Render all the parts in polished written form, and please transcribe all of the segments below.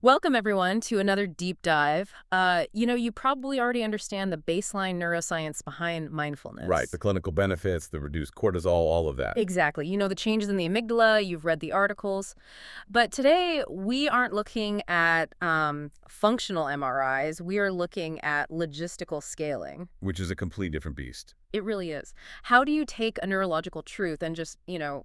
Welcome, everyone, to another deep dive. You probably already understand the baseline neuroscience behind Right, the mindfulness. clinical benefits, the reduced cortisol, all of that. Exactly. You know the changes in the amygdala, you've read the articles. But today, we aren't looking at functional MRIs. We are looking at logistical scaling. Which is a complete different beast. It really is. How do you take a neurological truth and just,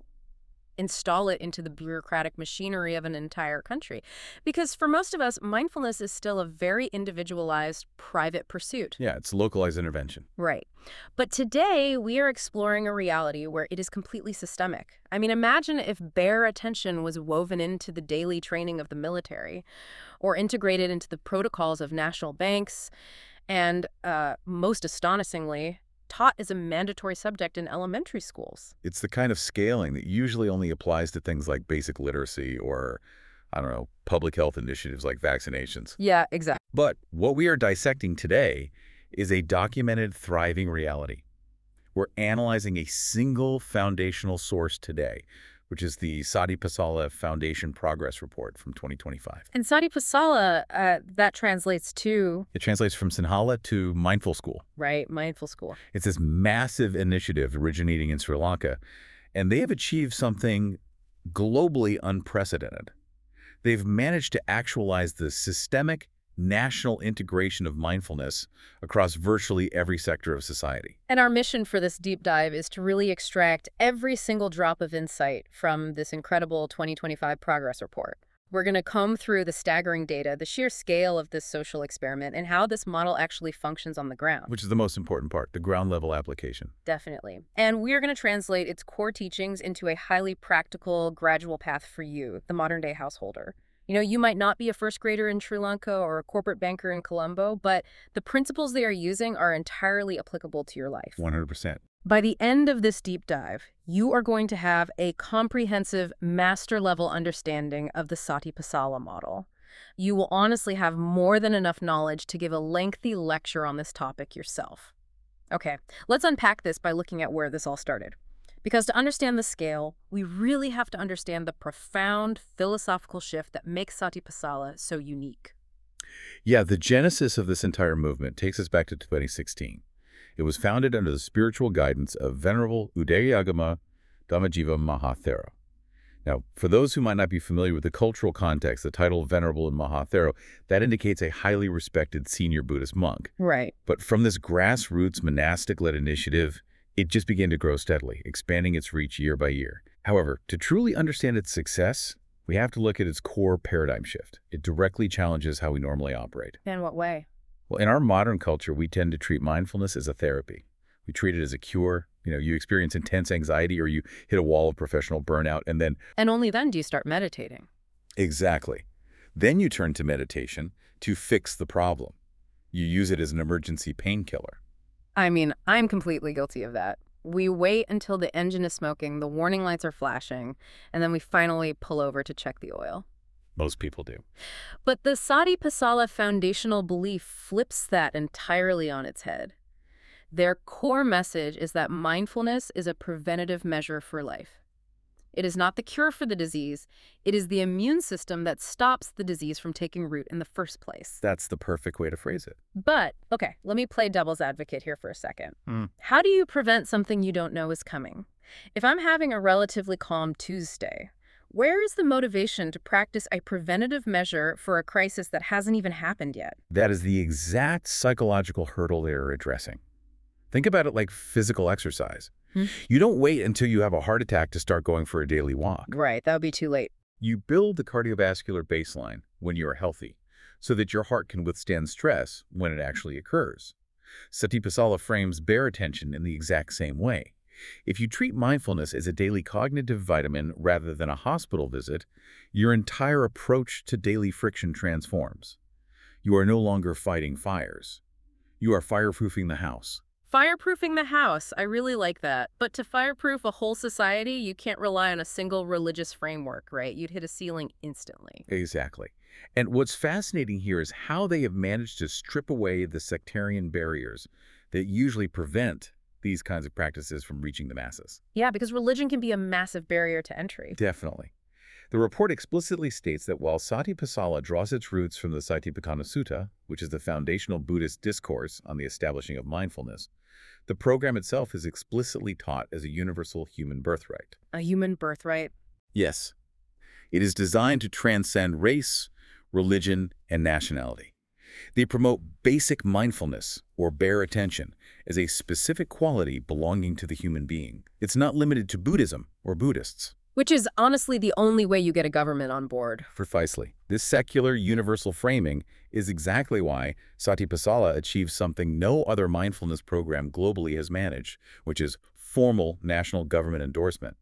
install it into the bureaucratic machinery of an entire country? Because for most of us, mindfulness is still a very individualized, private pursuit. Yeah, it's localized intervention. Right. But today, we are exploring a reality where it is completely systemic. I mean, imagine if bare attention was woven into the daily training of the military or integrated into the protocols of national banks and, most astonishingly, taught as a mandatory subject in elementary schools. It's the kind of scaling that usually only applies to things like basic literacy or, I don't know, public health initiatives like vaccinations. Yeah, exactly. But what we are dissecting today is a documented, thriving reality. We're analyzing a single foundational source today, which is the Sati Pasala Foundation Progress Report from 2025. And Sati Pasala, that translates to, It translates from Sinhala to Mindful School. right, mindful school. It's this massive initiative originating in Sri Lanka, and they have achieved something globally unprecedented. They've managed to actualize the systemic national integration of mindfulness across virtually every sector of society. And our mission for this deep dive is to really extract every single drop of insight from this incredible 2025 progress report. We're going to comb through the staggering data, the sheer scale of this social experiment, and how this model actually functions on the ground. Which is the most important part, the ground level application. Definitely. And we are going to translate its core teachings into a highly practical, gradual path for you, the modern day householder. You know, you might not be a first grader in Sri Lanka or a corporate banker in Colombo, but the principles they are using are entirely applicable to your life. 100%. By the end of this deep dive, you are going to have a comprehensive master-level understanding of the Sati Pasala model. You will honestly have more than enough knowledge to give a lengthy lecture on this topic yourself. Okay, let's unpack this by looking at where this all started. Because to understand the scale, we really have to understand the profound philosophical shift that makes Sati Pasala so unique. Yeah, the genesis of this entire movement takes us back to 2016. It was founded under the spiritual guidance of Venerable Udayagama Dhammajiva Mahathera. Now, for those who might not be familiar with the cultural context, the title Venerable in Mahathera, that indicates a highly respected senior Buddhist monk. Right. But from this grassroots monastic-led initiative, it just began to grow steadily, expanding its reach year by year. However, to truly understand its success, we have to look at its core paradigm shift. It directly challenges how we normally operate. In what way? Well, in our modern culture, we tend to treat mindfulness as a therapy. We treat it as a cure. You know, you experience intense anxiety or you hit a wall of professional burnout, and then... And only then do you start meditating. Exactly. Then you turn to meditation to fix the problem. You use it as an emergency painkiller. I mean, I'm completely guilty of that. We wait until the engine is smoking, the warning lights are flashing, and then we finally pull over to check the oil. Most people do. But the Sati Pasala foundational belief flips that entirely on its head. Their core message is that mindfulness is a preventative measure for life. It is not the cure for the disease. It is the immune system that stops the disease from taking root in the first place. That's the perfect way to phrase it. But, okay, let me play devil's advocate here for a second. How do you prevent something you don't know is coming? If I'm having a relatively calm Tuesday, where is the motivation to practice a preventative measure for a crisis that hasn't even happened yet? That is the exact psychological hurdle they're addressing. Think about it like physical exercise. You don't wait until you have a heart attack to start going for a daily walk. Right, that would be too late. You build the cardiovascular baseline when you are healthy so that your heart can withstand stress when it actually occurs. Satipasala frames bare attention in the exact same way. If you treat mindfulness as a daily cognitive vitamin rather than a hospital visit, your entire approach to daily friction transforms. You are no longer fighting fires. You are fireproofing the house. Fireproofing the house, I really like that. But to fireproof a whole society, you can't rely on a single religious framework, right? You'd hit a ceiling instantly. Exactly. And what's fascinating here is how they have managed to strip away the sectarian barriers that usually prevent these kinds of practices from reaching the masses. Yeah, because religion can be a massive barrier to entry. Definitely. The report explicitly states that while Satipasala draws its roots from the Satipatthana Sutta, which is the foundational Buddhist discourse on the establishing of mindfulness, the program itself is explicitly taught as a universal human birthright. A human birthright? Yes, it is designed to transcend race, religion, and nationality. They promote basic mindfulness, or bare attention, as a specific quality belonging to the human being. It's not limited to Buddhism or Buddhists. Which is honestly the only way you get a government on board. Precisely. This secular, universal framing is exactly why Satipasala achieves something no other mindfulness program globally has managed, which is formal national government endorsement.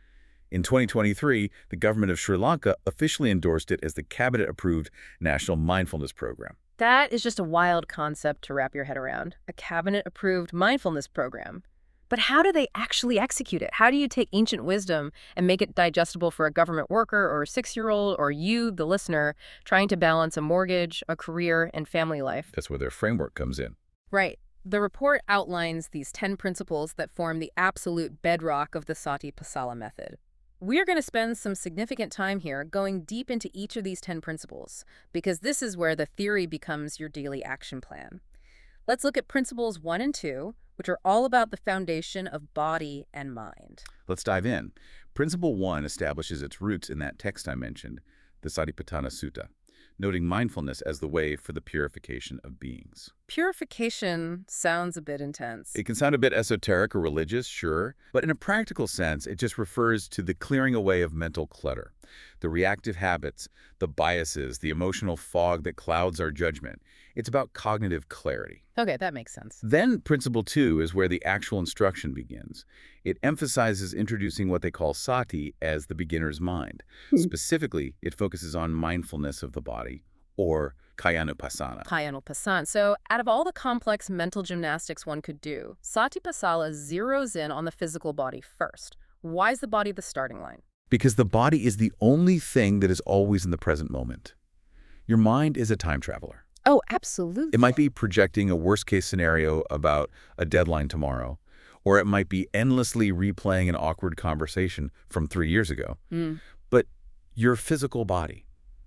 In 2023, the government of Sri Lanka officially endorsed it as the cabinet-approved National Mindfulness Program. That is just a wild concept to wrap your head around. A cabinet-approved mindfulness program. But how do they actually execute it? How do you take ancient wisdom and make it digestible for a government worker or a 6-year-old or you, the listener, trying to balance a mortgage, a career, and family life? That's where their framework comes in. Right. The report outlines these 10 principles that form the absolute bedrock of the Satipasala method. We're going to spend some significant time here going deep into each of these 10 principles, because this is where the theory becomes your daily action plan. Let's look at principles 1 and 2, which are all about the foundation of body and mind. Let's dive in. Principle 1 establishes its roots in that text I mentioned, the Satipatthana Sutta, noting mindfulness as the way for the purification of beings. Purification sounds a bit intense. It can sound a bit esoteric or religious, sure, but in a practical sense, it just refers to the clearing away of mental clutter, the reactive habits, the biases, the emotional fog that clouds our judgment. It's about cognitive clarity. Okay, that makes sense. Then Principle 2 is where the actual instruction begins. It emphasizes introducing what they call sati as the beginner's mind. Specifically, it focuses on mindfulness of the body, or kayanupassana. Kayanupassana. So out of all the complex mental gymnastics one could do, Satipasala zeroes in on the physical body first. Why is the body the starting line? Because the body is the only thing that is always in the present moment. Your mind is a time traveler. Oh, absolutely. It might be projecting a worst-case scenario about a deadline tomorrow, or it might be endlessly replaying an awkward conversation from 3 years ago. But your physical body,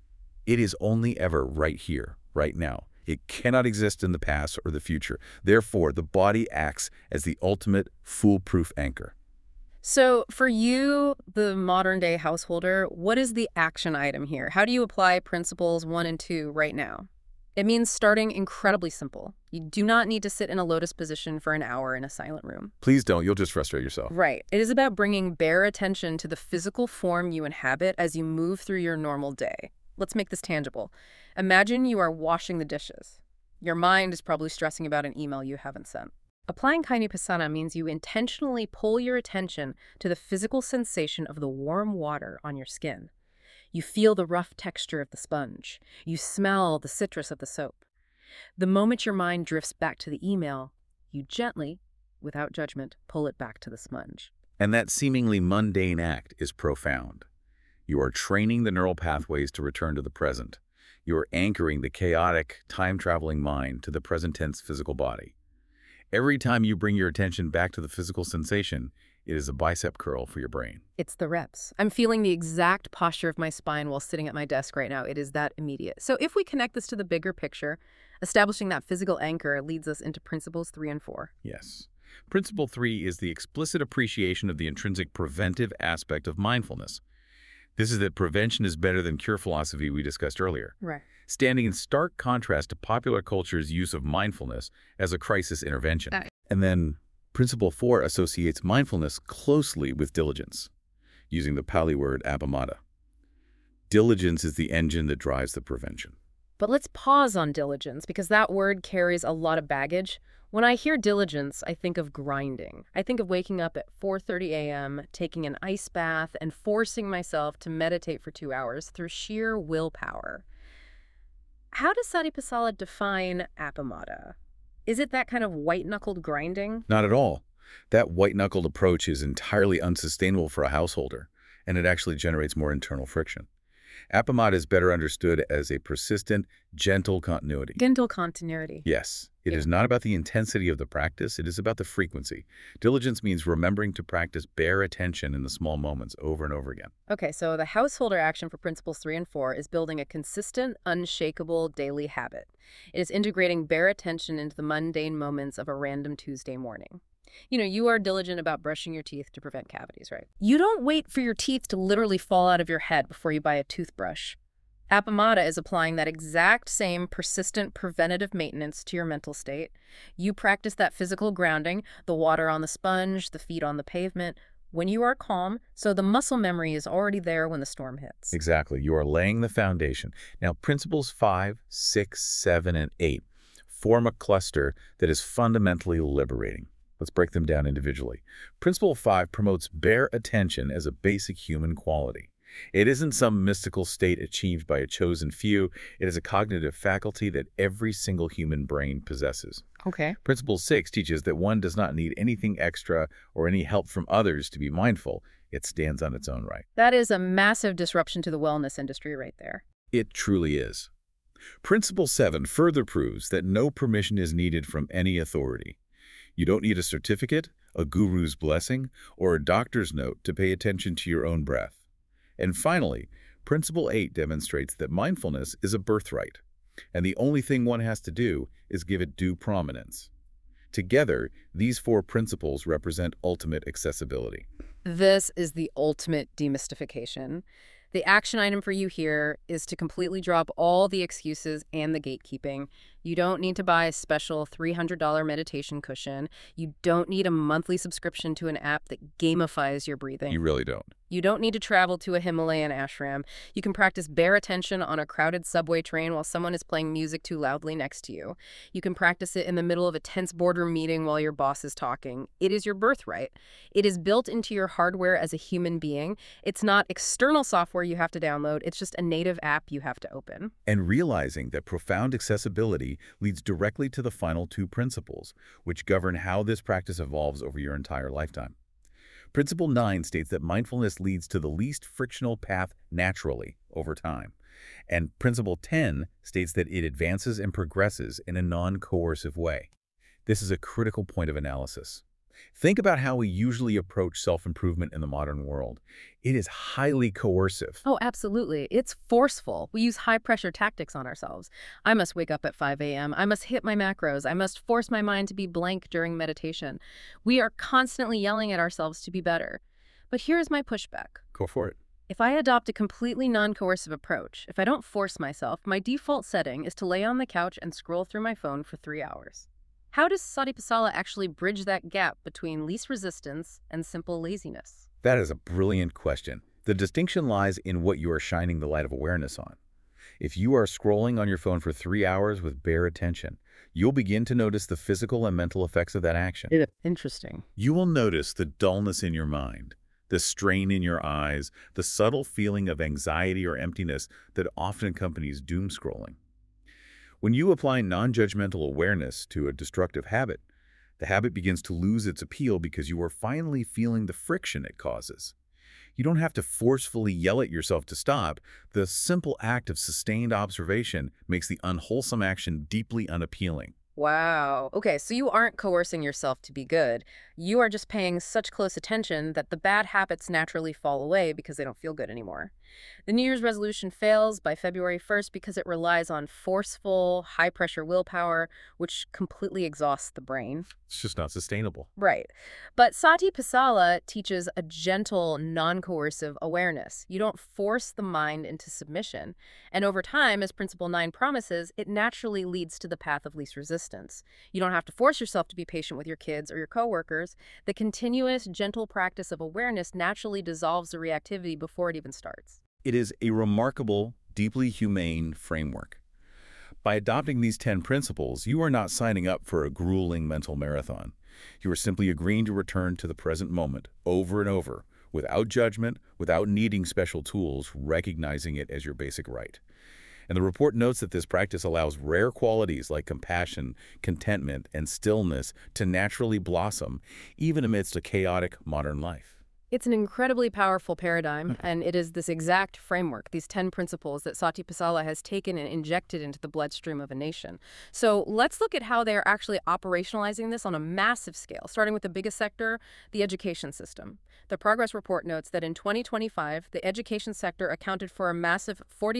it is only ever right here, right now. It cannot exist in the past or the future. Therefore, the body acts as the ultimate foolproof anchor. So for you, the modern-day householder, what is the action item here? How do you apply principles 1 and 2 right now? It means starting incredibly simple. You do not need to sit in a lotus position for an hour in a silent room. Please don't. You'll just frustrate yourself. Right. It is about bringing bare attention to the physical form you inhabit as you move through your normal day. Let's make this tangible. Imagine you are washing the dishes. Your mind is probably stressing about an email you haven't sent. Applying Kayanupassana means you intentionally pull your attention to the physical sensation of the warm water on your skin. You feel the rough texture of the sponge. You smell the citrus of the soap. The moment your mind drifts back to the email, you gently, without judgment, pull it back to the sponge. And that seemingly mundane act is profound. You are training the neural pathways to return to the present. You are anchoring the chaotic, time-traveling mind to the present-tense physical body. Every time you bring your attention back to the physical sensation, it is a bicep curl for your brain. It's the reps. I'm feeling the exact posture of my spine while sitting at my desk right now. It is that immediate. So if we connect this to the bigger picture, establishing that physical anchor leads us into principles 3 and 4. Yes. Principle 3 is the explicit appreciation of the intrinsic preventive aspect of mindfulness. This is that prevention is better than cure philosophy we discussed earlier. Right. Standing in stark contrast to popular culture's use of mindfulness as a crisis intervention. And then Principle 4 associates mindfulness closely with diligence, using the Pali word appamada. Diligence is the engine that drives the prevention. But let's pause on diligence, because that word carries a lot of baggage. When I hear diligence, I think of grinding. I think of waking up at 4:30 a.m., taking an ice bath, and forcing myself to meditate for 2 hours through sheer willpower. How does Satipasala define appamada? Is it that kind of white-knuckled grinding? Not at all. That white-knuckled approach is entirely unsustainable for a householder, and it actually generates more internal friction. Appamada is better understood as a persistent, gentle continuity. Gentle continuity. Yes, it Yeah. is not about the intensity of the practice, it is about the frequency. Diligence means remembering to practice bare attention in the small moments over and over again. Okay, so the householder action for principles 3 and 4 is building a consistent, unshakable daily habit. It is integrating bare attention into the mundane moments of a random Tuesday morning. You are diligent about brushing your teeth to prevent cavities, right? You don't wait for your teeth to literally fall out of your head before you buy a toothbrush. Appamada is applying that exact same persistent preventative maintenance to your mental state. You practice that physical grounding, the water on the sponge, the feet on the pavement, when you are calm, so the muscle memory is already there when the storm hits. Exactly. You are laying the foundation. Now, principles 5, 6, 7, and 8 form a cluster that is fundamentally liberating. Let's break them down individually. Principle 5 promotes bare attention as a basic human quality. It isn't some mystical state achieved by a chosen few. It is a cognitive faculty that every single human brain possesses. Okay. Principle 6 teaches that one does not need anything extra or any help from others to be mindful. It stands on its own right. That is a massive disruption to the wellness industry right there. It truly is. Principle 7 further proves that no permission is needed from any authority. You don't need a certificate, a guru's blessing, or a doctor's note to pay attention to your own breath. And finally, Principle 8 demonstrates that mindfulness is a birthright, and the only thing one has to do is give it due prominence. Together, these 4 principles represent ultimate accessibility. This is the ultimate demystification. The action item for you here is to completely drop all the excuses and the gatekeeping. You don't need to buy a special $300 meditation cushion. You don't need a monthly subscription to an app that gamifies your breathing. You really don't. You don't need to travel to a Himalayan ashram. You can practice bare attention on a crowded subway train while someone is playing music too loudly next to you. You can practice it in the middle of a tense boardroom meeting while your boss is talking. It is your birthright. It is built into your hardware as a human being. It's not external software you have to download. It's just a native app you have to open. And realizing that profound accessibility leads directly to the final 2 principles, which govern how this practice evolves over your entire lifetime. Principle 9 states that mindfulness leads to the least frictional path naturally over time. And Principle 10 states that it advances and progresses in a non-coercive way. This is a critical point of analysis. Think about how we usually approach self-improvement in the modern world. It is highly coercive. Oh, absolutely. It's forceful. We use high-pressure tactics on ourselves. I must wake up at 5 a.m. I must hit my macros. I must force my mind to be blank during meditation. We are constantly yelling at ourselves to be better. But here's my pushback. Go for it. If I adopt a completely non-coercive approach, if I don't force myself, my default setting is to lay on the couch and scroll through my phone for 3 hours. How does Satipasala actually bridge that gap between least resistance and simple laziness? That is a brilliant question. The distinction lies in what you are shining the light of awareness on. If you are scrolling on your phone for 3 hours with bare attention, you'll begin to notice the physical and mental effects of that action. Interesting. You will notice the dullness in your mind, the strain in your eyes, the subtle feeling of anxiety or emptiness that often accompanies doom scrolling. When you apply non-judgmental awareness to a destructive habit, the habit begins to lose its appeal because you are finally feeling the friction it causes. You don't have to forcefully yell at yourself to stop. The simple act of sustained observation makes the unwholesome action deeply unappealing. Wow. Okay, so you aren't coercing yourself to be good. You are just paying such close attention that the bad habits naturally fall away because they don't feel good anymore. The New Year's resolution fails by February 1st because it relies on forceful, high-pressure willpower, which completely exhausts the brain. It's just not sustainable. Right. But Satipasala teaches a gentle, non-coercive awareness. You don't force the mind into submission. And over time, as Principle 9 promises, it naturally leads to the path of least resistance. You don't have to force yourself to be patient with your kids or your coworkers. The continuous, gentle practice of awareness naturally dissolves the reactivity before it even starts. It is a remarkable, deeply humane framework. By adopting these 10 principles, you are not signing up for a grueling mental marathon. You are simply agreeing to return to the present moment over and over, without judgment, without needing special tools, recognizing it as your basic right. And the report notes that this practice allows rare qualities like compassion, contentment, and stillness to naturally blossom, even amidst a chaotic modern life. It's an incredibly powerful paradigm, and it is this exact framework, these 10 principles that Sati Pasala has taken and injected into the bloodstream of a nation. So let's look at how they're actually operationalizing this on a massive scale, starting with the biggest sector, the education system. The progress report notes that in 2025, the education sector accounted for a massive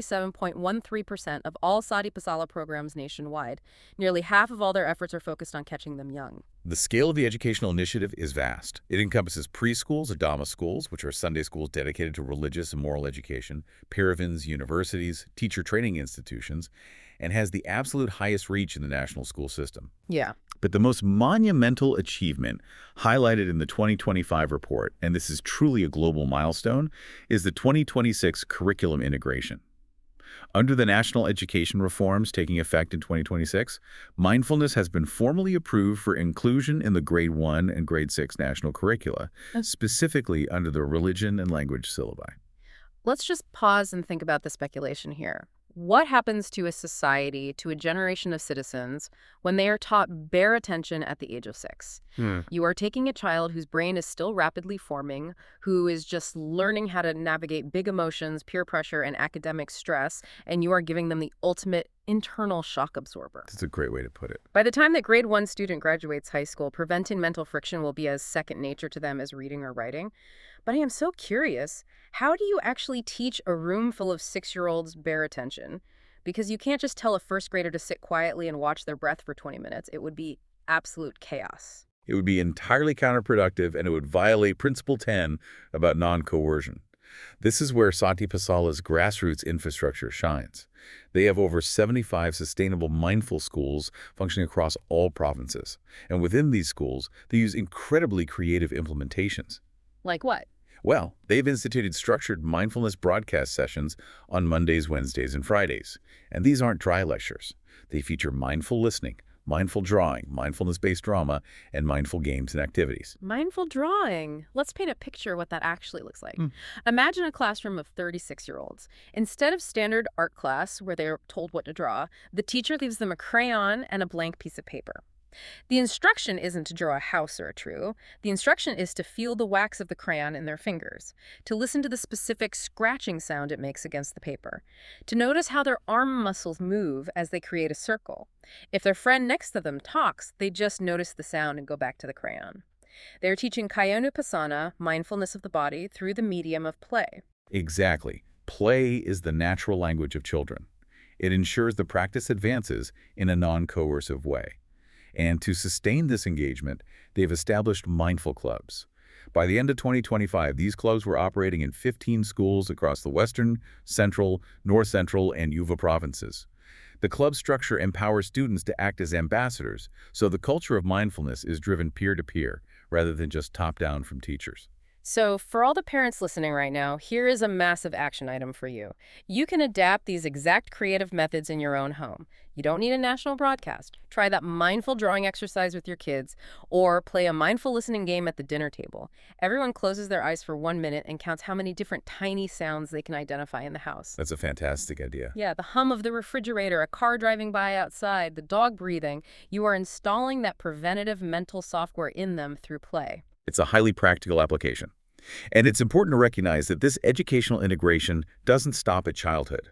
47.13% of all Sati Pasala programs nationwide. Nearly half of all their efforts are focused on catching them young. The scale of the educational initiative is vast. It encompasses preschools, Adama schools, which are Sunday schools dedicated to religious and moral education, paravans, universities, teacher training institutions, and has the absolute highest reach in the national school system. Yeah. But the most monumental achievement highlighted in the 2025 report, and this is truly a global milestone, is the 2026 curriculum integration. Under the national education reforms taking effect in 2026, mindfulness has been formally approved for inclusion in the Grade 1 and Grade 6 national curricula, specifically under the religion and language syllabi. Let's just pause and think about the speculation here. What happens to a society, to a generation of citizens, when they are taught bare attention at the age of 6? You are taking a child whose brain is still rapidly forming, who is just learning how to navigate big emotions, peer pressure, and academic stress, and you are giving them the ultimate internal shock absorber. That's a great way to put it. By the time that grade 1 student graduates high school, preventing mental friction will be as second nature to them as reading or writing. But I am so curious, how do you actually teach a room full of 6-year-olds bare attention? Because you can't just tell a first grader to sit quietly and watch their breath for 20 minutes. It would be absolute chaos. It would be entirely counterproductive, and it would violate Principle 10 about non-coercion. This is where Sati Pasala's grassroots infrastructure shines. They have over 75 sustainable mindful schools functioning across all provinces. And within these schools, they use incredibly creative implementations. Like what? Well, they've instituted structured mindfulness broadcast sessions on Mondays, Wednesdays, and Fridays. And these aren't dry lectures. They feature mindful listening, mindful drawing, mindfulness-based drama, and mindful games and activities. Mindful drawing. Let's paint a picture of what that actually looks like. Imagine a classroom of 36-year-olds. Instead of standard art class where they're told what to draw, the teacher leaves them a crayon and a blank piece of paper. The instruction isn't to draw a house or a tree. The instruction is to feel the wax of the crayon in their fingers, to listen to the specific scratching sound it makes against the paper, to notice how their arm muscles move as they create a circle. If their friend next to them talks, they just notice the sound and go back to the crayon. They're teaching Kayanupassana, mindfulness of the body, through the medium of play. Exactly. Play is the natural language of children. It ensures the practice advances in a non-coercive way. And to sustain this engagement, they've established mindful clubs. By the end of 2025, these clubs were operating in 15 schools across the Western, Central, North Central, and Yuva provinces. The club structure empowers students to act as ambassadors, so the culture of mindfulness is driven peer-to-peer, rather than just top-down from teachers. So for all the parents listening right now, here is a massive action item for you. You can adapt these exact creative methods in your own home. You don't need a national broadcast. Try that mindful drawing exercise with your kids, or play a mindful listening game at the dinner table. Everyone closes their eyes for 1 minute and counts how many different tiny sounds they can identify in the house. That's a fantastic idea. Yeah, the hum of the refrigerator, a car driving by outside, the dog breathing. You are installing that preventative mental software in them through play. It's a highly practical application. And it's important to recognize that this educational integration doesn't stop at childhood.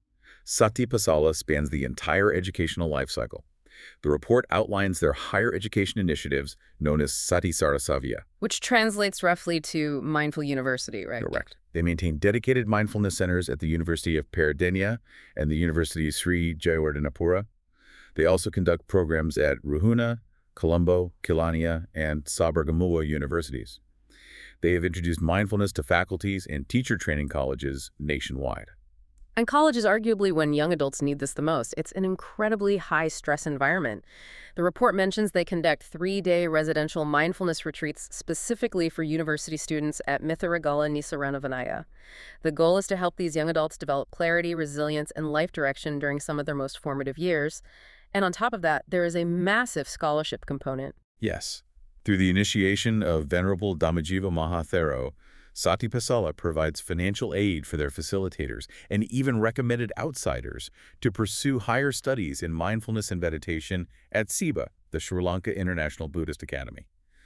Sati Pasala spans the entire educational life cycle. The report outlines their higher education initiatives known as Sati Sarasavya. Which translates roughly to Mindful University, right? Correct. They maintain dedicated mindfulness centers at the University of Peradeniya and the University of Sri Jayawardhanapura. They also conduct programs at Ruhuna, Colombo, Kelaniya, and Sabaragamuwa universities. They have introduced mindfulness to faculties and teacher training colleges nationwide. And college is arguably when young adults need this the most. It's an incredibly high-stress environment. The report mentions they conduct 3-day residential mindfulness retreats specifically for university students at Mithiragala Nisaranavanaya. The goal is to help these young adults develop clarity, resilience, and life direction during some of their most formative years. And on top of that, there is a massive scholarship component. Yes. Through the initiation of Venerable Dhammajiva Mahathero, Sati Pasala provides financial aid for their facilitators and even recommended outsiders to pursue higher studies in mindfulness and meditation at SIBA, the Sri Lanka International Buddhist Academy.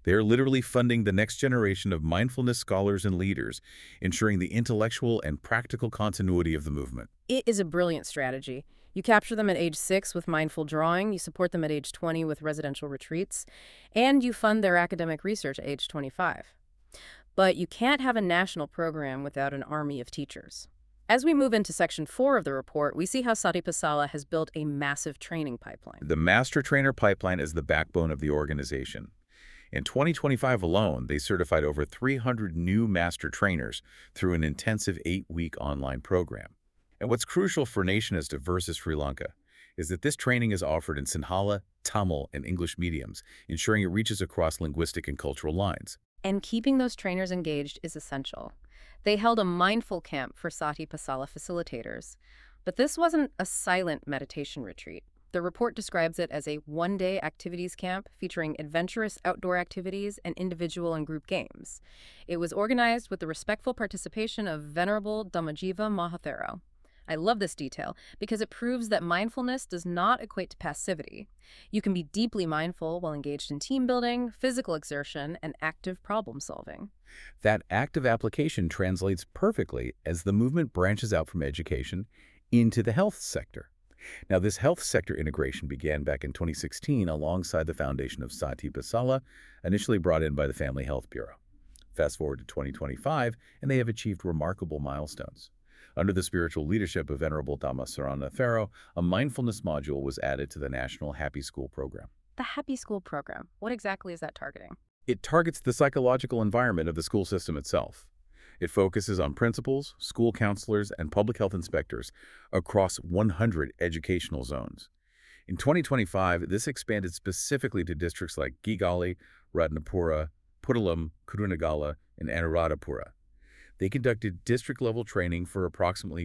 They are literally funding the next generation of mindfulness scholars and leaders, ensuring the intellectual and practical continuity of the movement. It is a brilliant strategy. You capture them at age 6 with mindful drawing, you support them at age 20 with residential retreats, and you fund their academic research at age 25. But you can't have a national program without an army of teachers. As we move into Section 4 of the report, we see how Sati Pasala has built a massive training pipeline. The Master Trainer Pipeline is the backbone of the organization. In 2025 alone, they certified over 300 new master trainers through an intensive 8-week online program. And what's crucial for a nation as diverse as Sri Lanka is that this training is offered in Sinhala, Tamil, and English mediums, ensuring it reaches across linguistic and cultural lines. And keeping those trainers engaged is essential. They held a mindful camp for Sati Pasala facilitators. But this wasn't a silent meditation retreat. The report describes it as a one-day activities camp featuring adventurous outdoor activities and individual and group games. It was organized with the respectful participation of Venerable Dhammajiva Mahathero. I love this detail because it proves that mindfulness does not equate to passivity. You can be deeply mindful while engaged in team building, physical exertion, and active problem solving. That active application translates perfectly as the movement branches out from education into the health sector. Now, this health sector integration began back in 2016 alongside the foundation of Sati Pasala, initially brought in by the Family Health Bureau. Fast forward to 2025, and they have achieved remarkable milestones. Under the spiritual leadership of Venerable Dhammasarana Thero, a mindfulness module was added to the National Happy School program. The Happy School program, what exactly is that targeting? It targets the psychological environment of the school system itself. It focuses on principals, school counselors, and public health inspectors across 100 educational zones. In 2025, this expanded specifically to districts like Kigali, Ratnapura, Puttalam, Kurunegala, and Anuradhapura. They conducted district-level training for approximately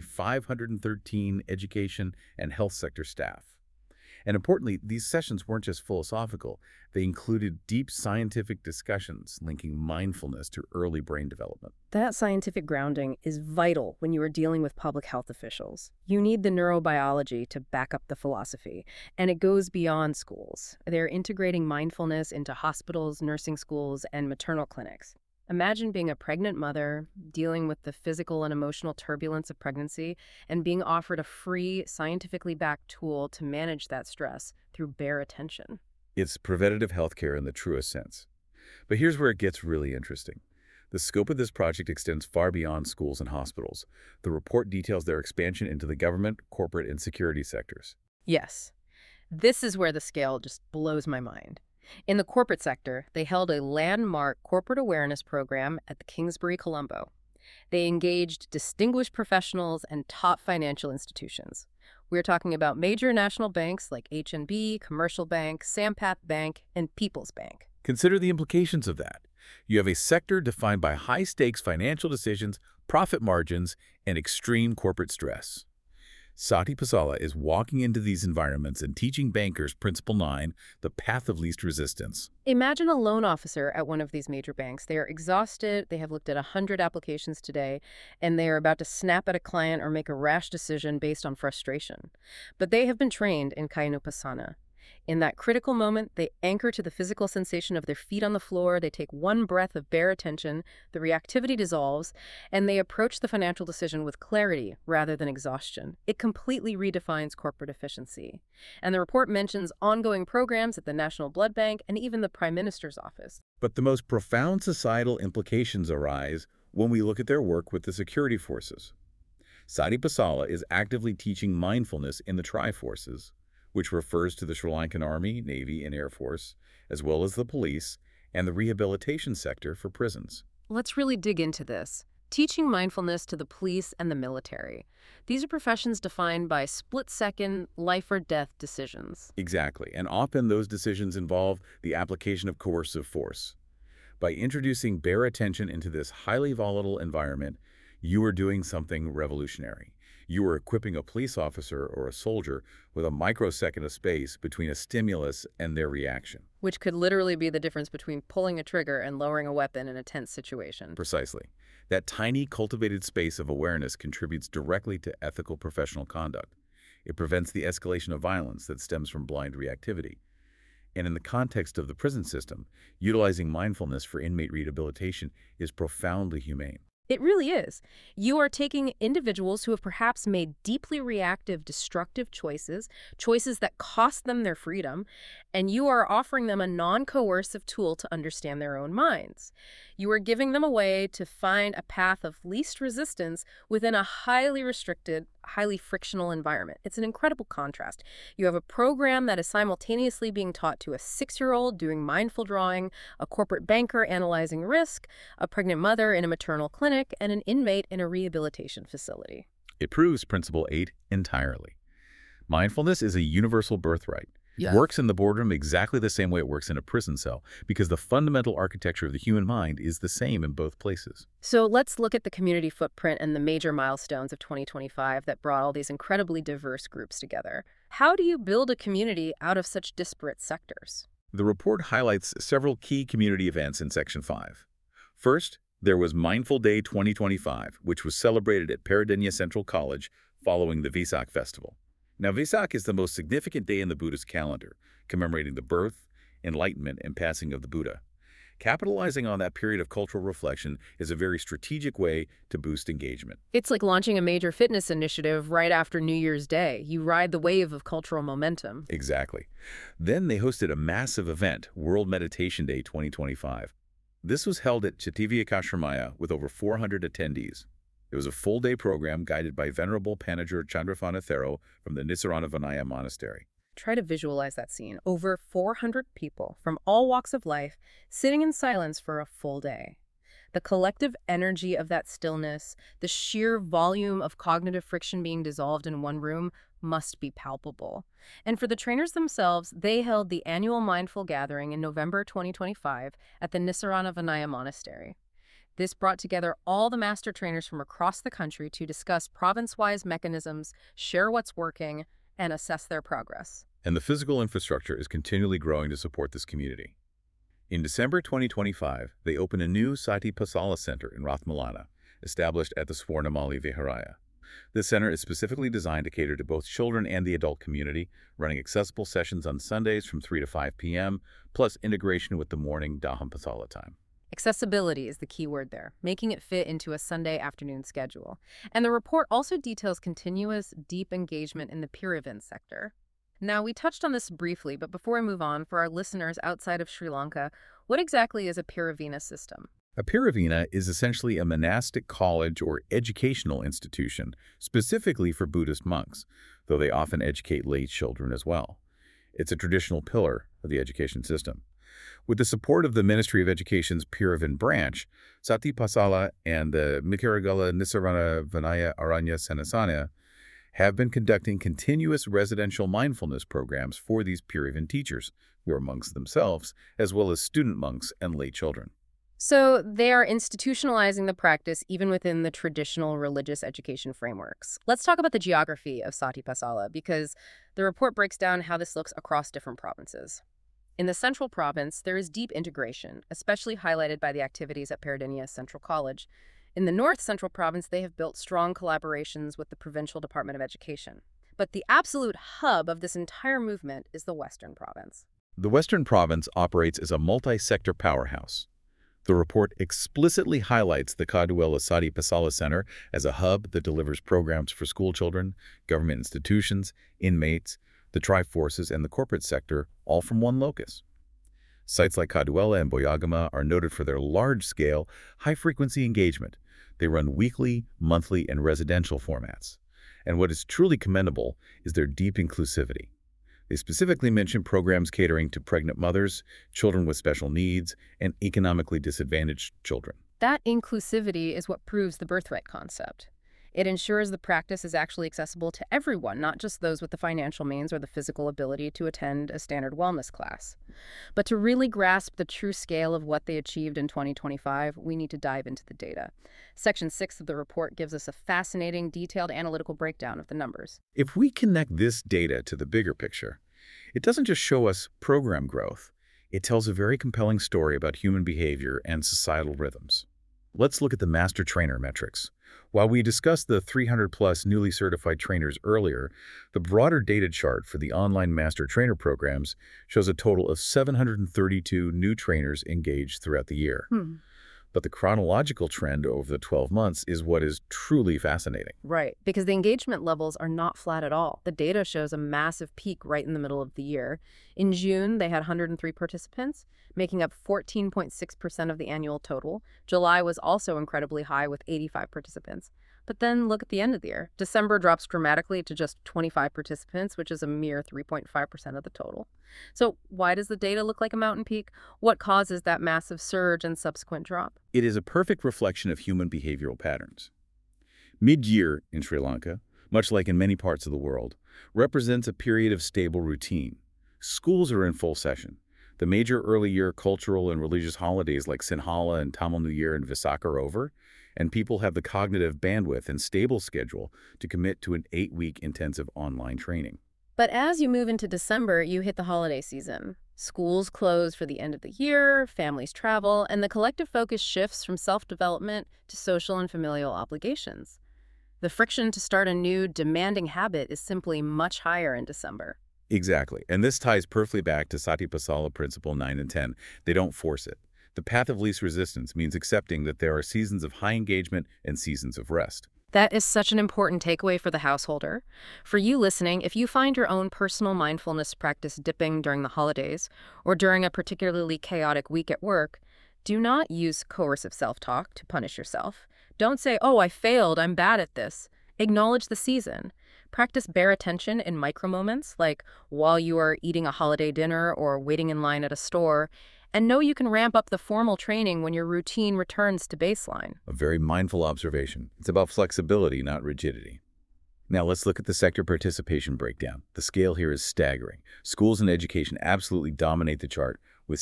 513 education and health sector staff. And importantly, these sessions weren't just philosophical. They included deep scientific discussions linking mindfulness to early brain development. That scientific grounding is vital when you are dealing with public health officials. You need the neurobiology to back up the philosophy, and it goes beyond schools. They're integrating mindfulness into hospitals, nursing schools, and maternal clinics. Imagine being a pregnant mother, dealing with the physical and emotional turbulence of pregnancy, and being offered a free, scientifically backed tool to manage that stress through bare attention. It's preventative healthcare in the truest sense. But here's where it gets really interesting. The scope of this project extends far beyond schools and hospitals. The report details their expansion into the government, corporate, and security sectors. Yes, this is where the scale just blows my mind. In the corporate sector, they held a landmark corporate awareness program at the Kingsbury Colombo. They engaged distinguished professionals and top financial institutions. We're talking about major national banks like H&B, Commercial Bank, Sampath Bank, and People's Bank. Consider the implications of that. You have a sector defined by high-stakes financial decisions, profit margins, and extreme corporate stress. Sati Pasala is walking into these environments and teaching bankers Principle 9, the path of least resistance. Imagine a loan officer at one of these major banks. They are exhausted, they have looked at 100 applications today, and they are about to snap at a client or make a rash decision based on frustration. But they have been trained in Kayanupassana. In that critical moment, they anchor to the physical sensation of their feet on the floor, they take one breath of bare attention, the reactivity dissolves, and they approach the financial decision with clarity rather than exhaustion. It completely redefines corporate efficiency. And the report mentions ongoing programs at the National Blood Bank and even the Prime Minister's office. But the most profound societal implications arise when we look at their work with the security forces. Sati Pasala is actively teaching mindfulness in the Tri-Forces, which refers to the Sri Lankan Army, Navy, and Air Force, as well as the police and the rehabilitation sector for prisons. Let's really dig into this. Teaching mindfulness to the police and the military. These are professions defined by split-second, life-or-death decisions. Exactly, and often those decisions involve the application of coercive force. By introducing bare attention into this highly volatile environment, you are doing something revolutionary. You are equipping a police officer or a soldier with a microsecond of space between a stimulus and their reaction. Which could literally be the difference between pulling a trigger and lowering a weapon in a tense situation. Precisely. That tiny cultivated space of awareness contributes directly to ethical professional conduct. It prevents the escalation of violence that stems from blind reactivity. And in the context of the prison system, utilizing mindfulness for inmate rehabilitation is profoundly humane. It really is. You are taking individuals who have perhaps made deeply reactive, destructive choices, choices that cost them their freedom, and you are offering them a non-coercive tool to understand their own minds. You are giving them a way to find a path of least resistance within a highly restricted, highly frictional environment. It's an incredible contrast. You have a program that is simultaneously being taught to a 6-year-old doing mindful drawing, a corporate banker analyzing risk, a pregnant mother in a maternal clinic, and an inmate in a rehabilitation facility. It proves Principle 8 entirely. Mindfulness is a universal birthright. It Yeah. works in the boardroom exactly the same way it works in a prison cell because the fundamental architecture of the human mind is the same in both places. So let's look at the community footprint and the major milestones of 2025 that brought all these incredibly diverse groups together. How do you build a community out of such disparate sectors? The report highlights several key community events in Section 5. First, there was Mindful Day 2025, which was celebrated at Peradeniya Central College following the Vesak Festival. Now, Vesak is the most significant day in the Buddhist calendar, commemorating the birth, enlightenment, and passing of the Buddha. Capitalizing on that period of cultural reflection is a very strategic way to boost engagement. It's like launching a major fitness initiative right after New Year's Day. You ride the wave of cultural momentum. Exactly. Then they hosted a massive event, World Meditation Day 2025. This was held at Chativyakashramaya with over 400 attendees. It was a full-day program guided by Venerable Panager Chandrafana Thero from the Nisarana Vinaya Monastery. Try to visualize that scene. Over 400 people from all walks of life sitting in silence for a full day. The collective energy of that stillness, the sheer volume of cognitive friction being dissolved in one room must be palpable. And for the trainers themselves, they held the annual Mindful Gathering in November 2025 at the Nisarana Vinaya Monastery. This brought together all the master trainers from across the country to discuss province-wise mechanisms, share what's working, and assess their progress. And the physical infrastructure is continually growing to support this community. In December 2025, they opened a new Sati Pasala Center in Rathmalana, established at the Swarnamali Viharaya. This center is specifically designed to cater to both children and the adult community, running accessible sessions on Sundays from 3 to 5 p.m., plus integration with the morning Daham Pasala time. Accessibility is the key word there, making it fit into a Sunday afternoon schedule. And the report also details continuous, deep engagement in the Piravan sector. Now, we touched on this briefly, but before I move on, for our listeners outside of Sri Lanka, what exactly is a Piravina system? A Piravina is essentially a monastic college or educational institution, specifically for Buddhist monks, though they often educate lay children as well. It's a traditional pillar of the education system. With the support of the Ministry of Education's Piravan branch, Sati Pasala and the Mikiragala Nisarana Vinaya Aranya Senasana have been conducting continuous residential mindfulness programs for these Piravan teachers, who are monks themselves, as well as student monks and lay children. So they are institutionalizing the practice even within the traditional religious education frameworks. Let's talk about the geography of Sati Pasala, because the report breaks down how this looks across different provinces. In the Central Province, there is deep integration, especially highlighted by the activities at Peradeniya Central College. In the North Central Province, they have built strong collaborations with the Provincial Department of Education. But the absolute hub of this entire movement is the Western Province. The Western Province operates as a multi-sector powerhouse. The report explicitly highlights the Kaduela Sati Pasala Center as a hub that delivers programs for school children, government institutions, inmates, the tri-forces, and the corporate sector, all from one locus. Sites like Kaduela and Boyagama are noted for their large-scale, high-frequency engagement. They run weekly, monthly, and residential formats. And what is truly commendable is their deep inclusivity. They specifically mention programs catering to pregnant mothers, children with special needs, and economically disadvantaged children. That inclusivity is what proves the birthright concept. It ensures the practice is actually accessible to everyone, not just those with the financial means or the physical ability to attend a standard wellness class. But to really grasp the true scale of what they achieved in 2025, we need to dive into the data. Section 6 of the report gives us a fascinating, detailed analytical breakdown of the numbers. If we connect this data to the bigger picture, it doesn't just show us program growth. It tells a very compelling story about human behavior and societal rhythms. Let's look at the master trainer metrics. While we discussed the 300-plus newly certified trainers earlier, the broader data chart for the online Master Trainer programs shows a total of 732 new trainers engaged throughout the year. But the chronological trend over the 12 months is what is truly fascinating. Right, because the engagement levels are not flat at all. The data shows a massive peak right in the middle of the year. In June, they had 103 participants, making up 14.6% of the annual total. July was also incredibly high with 85 participants. But then look at the end of the year. December drops dramatically to just 25 participants, which is a mere 3.5% of the total. So why does the data look like a mountain peak? What causes that massive surge and subsequent drop? It is a perfect reflection of human behavioral patterns. Mid-year in Sri Lanka, much like in many parts of the world, represents a period of stable routine. Schools are in full session. The major early year cultural and religious holidays like Sinhala and Tamil New Year and Visakha are over, and people have the cognitive bandwidth and stable schedule to commit to an 8-week intensive online training. But as you move into December, you hit the holiday season. Schools close for the end of the year, families travel, and the collective focus shifts from self-development to social and familial obligations. The friction to start a new, demanding habit is simply much higher in December. Exactly. And this ties perfectly back to Satipathala Principle 9 and 10. They don't force it. The path of least resistance means accepting that there are seasons of high engagement and seasons of rest. That is such an important takeaway for the householder. For you listening, if you find your own personal mindfulness practice dipping during the holidays or during a particularly chaotic week at work, do not use coercive self-talk to punish yourself. Don't say, "Oh, I failed, I'm bad at this." Acknowledge the season. Practice bare attention in micro moments, like while you are eating a holiday dinner or waiting in line at a store, and know you can ramp up the formal training when your routine returns to baseline. A very mindful observation. It's about flexibility, not rigidity. Now let's look at the sector participation breakdown. The scale here is staggering. Schools and education absolutely dominate the chart, with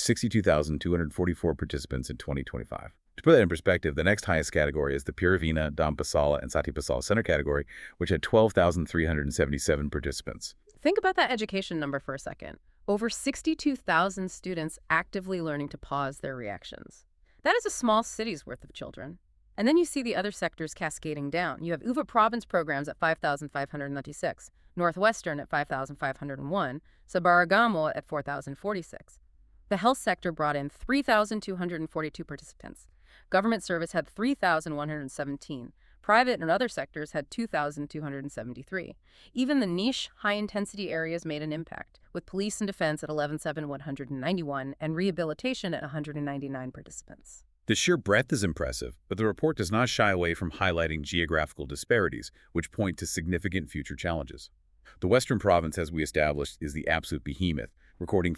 62,244 participants in 2025. To put that in perspective, the next highest category is the Piravina, Dhampasala, and Satipasala Center category, which had 12,377 participants. Think about that education number for a second. Over 62,000 students actively learning to pause their reactions. That is a small city's worth of children. And then you see the other sectors cascading down. You have UVA province programs at 5,596, Northwestern at 5,501, Sabaragamo at 4,046. The health sector brought in 3,242 participants. Government service had 3,117. Private and other sectors had 2,273. Even the niche, high-intensity areas made an impact, with police and defense at 11,191 and rehabilitation at 199 participants. The sheer breadth is impressive, but the report does not shy away from highlighting geographical disparities, which point to significant future challenges. The Western Province, as we established, is the absolute behemoth, recording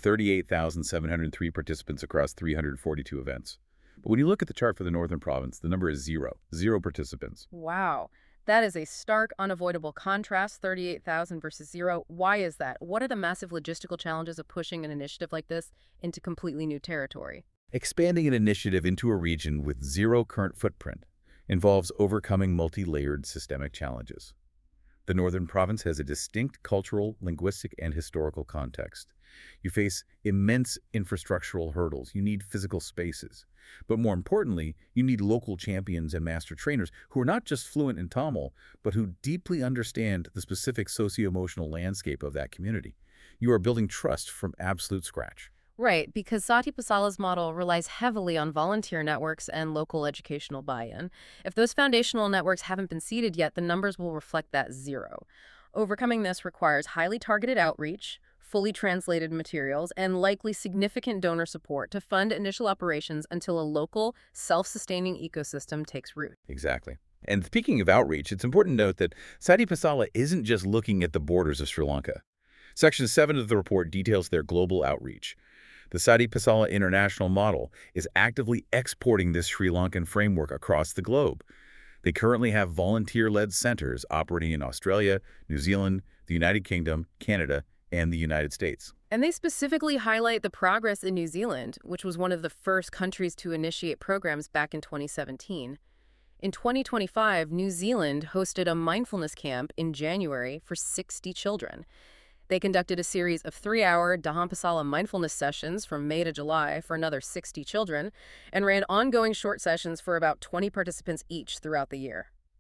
38,703 participants across 342 events. But when you look at the chart for the Northern Province, the number is zero participants. Wow. That is a stark, unavoidable contrast, 38,000 versus 0. Why is that? What are the massive logistical challenges of pushing an initiative like this into completely new territory? Expanding an initiative into a region with zero current footprint involves overcoming multi-layered systemic challenges. The Northern Province has a distinct cultural, linguistic, and historical context. You face immense infrastructural hurdles. You need physical spaces. But more importantly, you need local champions and master trainers who are not just fluent in Tamil, but who deeply understand the specific socio-emotional landscape of that community. You are building trust from absolute scratch. Right, because Satipasala's model relies heavily on volunteer networks and local educational buy-in. If those foundational networks haven't been seeded yet, the numbers will reflect that zero. Overcoming this requires highly targeted outreach, fully translated materials, and likely significant donor support to fund initial operations until a local, self-sustaining ecosystem takes root. Exactly. And speaking of outreach, it's important to note that Satipasala isn't just looking at the borders of Sri Lanka. Section 7 of the report details their global outreach. The Satipasala International Model is actively exporting this Sri Lankan framework across the globe. They currently have volunteer-led centers operating in Australia, New Zealand, the United Kingdom, Canada, and the United States. And they specifically highlight the progress in New Zealand, which was one of the first countries to initiate programs back in 2017. In 2025, New Zealand hosted a mindfulness camp in January for 60 children. They conducted a series of 3-hour Dhampasala mindfulness sessions from May to July for another 60 children and ran ongoing short sessions for about 20 participants each throughout the year.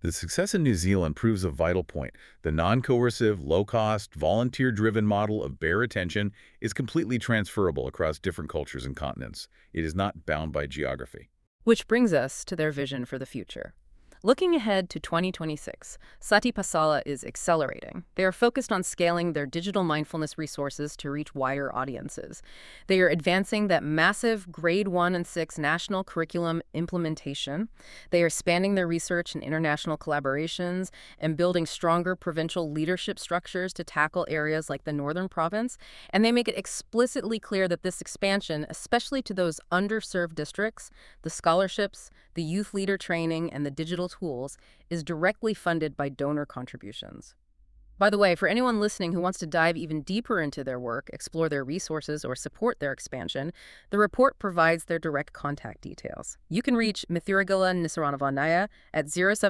The success in New Zealand proves a vital point. The non-coercive, low-cost, volunteer-driven model of bear attention is completely transferable across different cultures and continents. It is not bound by geography. Which brings us to their vision for the future. Looking ahead to 2026, Sati Pasala is accelerating. They are focused on scaling their digital mindfulness resources to reach wider audiences. They are advancing that massive grade 1 and 6 national curriculum implementation. They are expanding their research and international collaborations and building stronger provincial leadership structures to tackle areas like the Northern Province. And they make it explicitly clear that this expansion, especially to those underserved districts, the scholarships, the youth leader training, and the digital tools, is directly funded by donor contributions. By the way, for anyone listening who wants to dive even deeper into their work, explore their resources, or support their expansion, the report provides their direct contact details. You can reach Mithiragala Nisaranavanaya at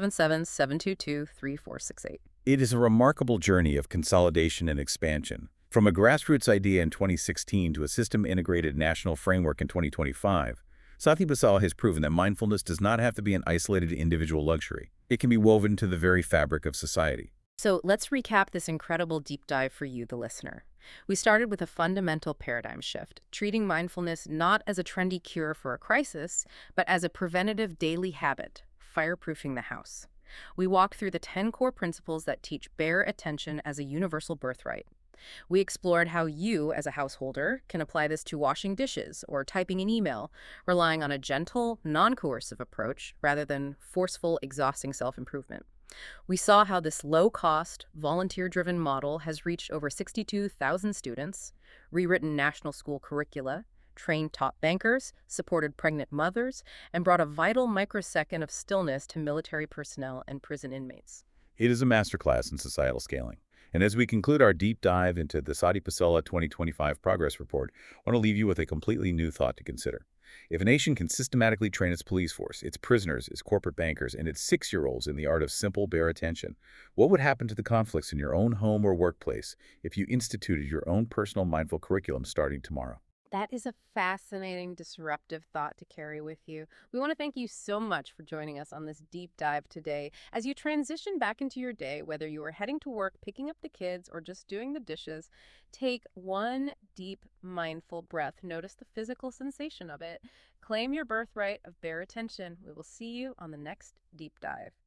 077-722-3468. It is a remarkable journey of consolidation and expansion. From a grassroots idea in 2016 to a system-integrated national framework in 2025, Sati Pasala has proven that mindfulness does not have to be an isolated individual luxury. It can be woven into the very fabric of society. So let's recap this incredible deep dive for you, the listener. We started with a fundamental paradigm shift, treating mindfulness not as a trendy cure for a crisis, but as a preventative daily habit, fireproofing the house. We walked through the 10 core principles that teach bear attention as a universal birthright. We explored how you, as a householder, can apply this to washing dishes or typing an email, relying on a gentle, non-coercive approach rather than forceful, exhausting self-improvement. We saw how this low-cost, volunteer-driven model has reached over 62,000 students, rewritten national school curricula, trained top bankers, supported pregnant mothers, and brought a vital microsecond of stillness to military personnel and prison inmates. It is a masterclass in societal scaling. And as we conclude our deep dive into the Sati Pasala 2025 Progress Report, I want to leave you with a completely new thought to consider. If a nation can systematically train its police force, its prisoners, its corporate bankers, and its 6-year-olds in the art of simple bear attention, what would happen to the conflicts in your own home or workplace if you instituted your own personal mindful curriculum starting tomorrow? That is a fascinating, disruptive thought to carry with you. We want to thank you so much for joining us on this deep dive today. As you transition back into your day, whether you are heading to work, picking up the kids, or just doing the dishes, take one deep, mindful breath. Notice the physical sensation of it. Claim your birthright of bear attention. We will see you on the next deep dive.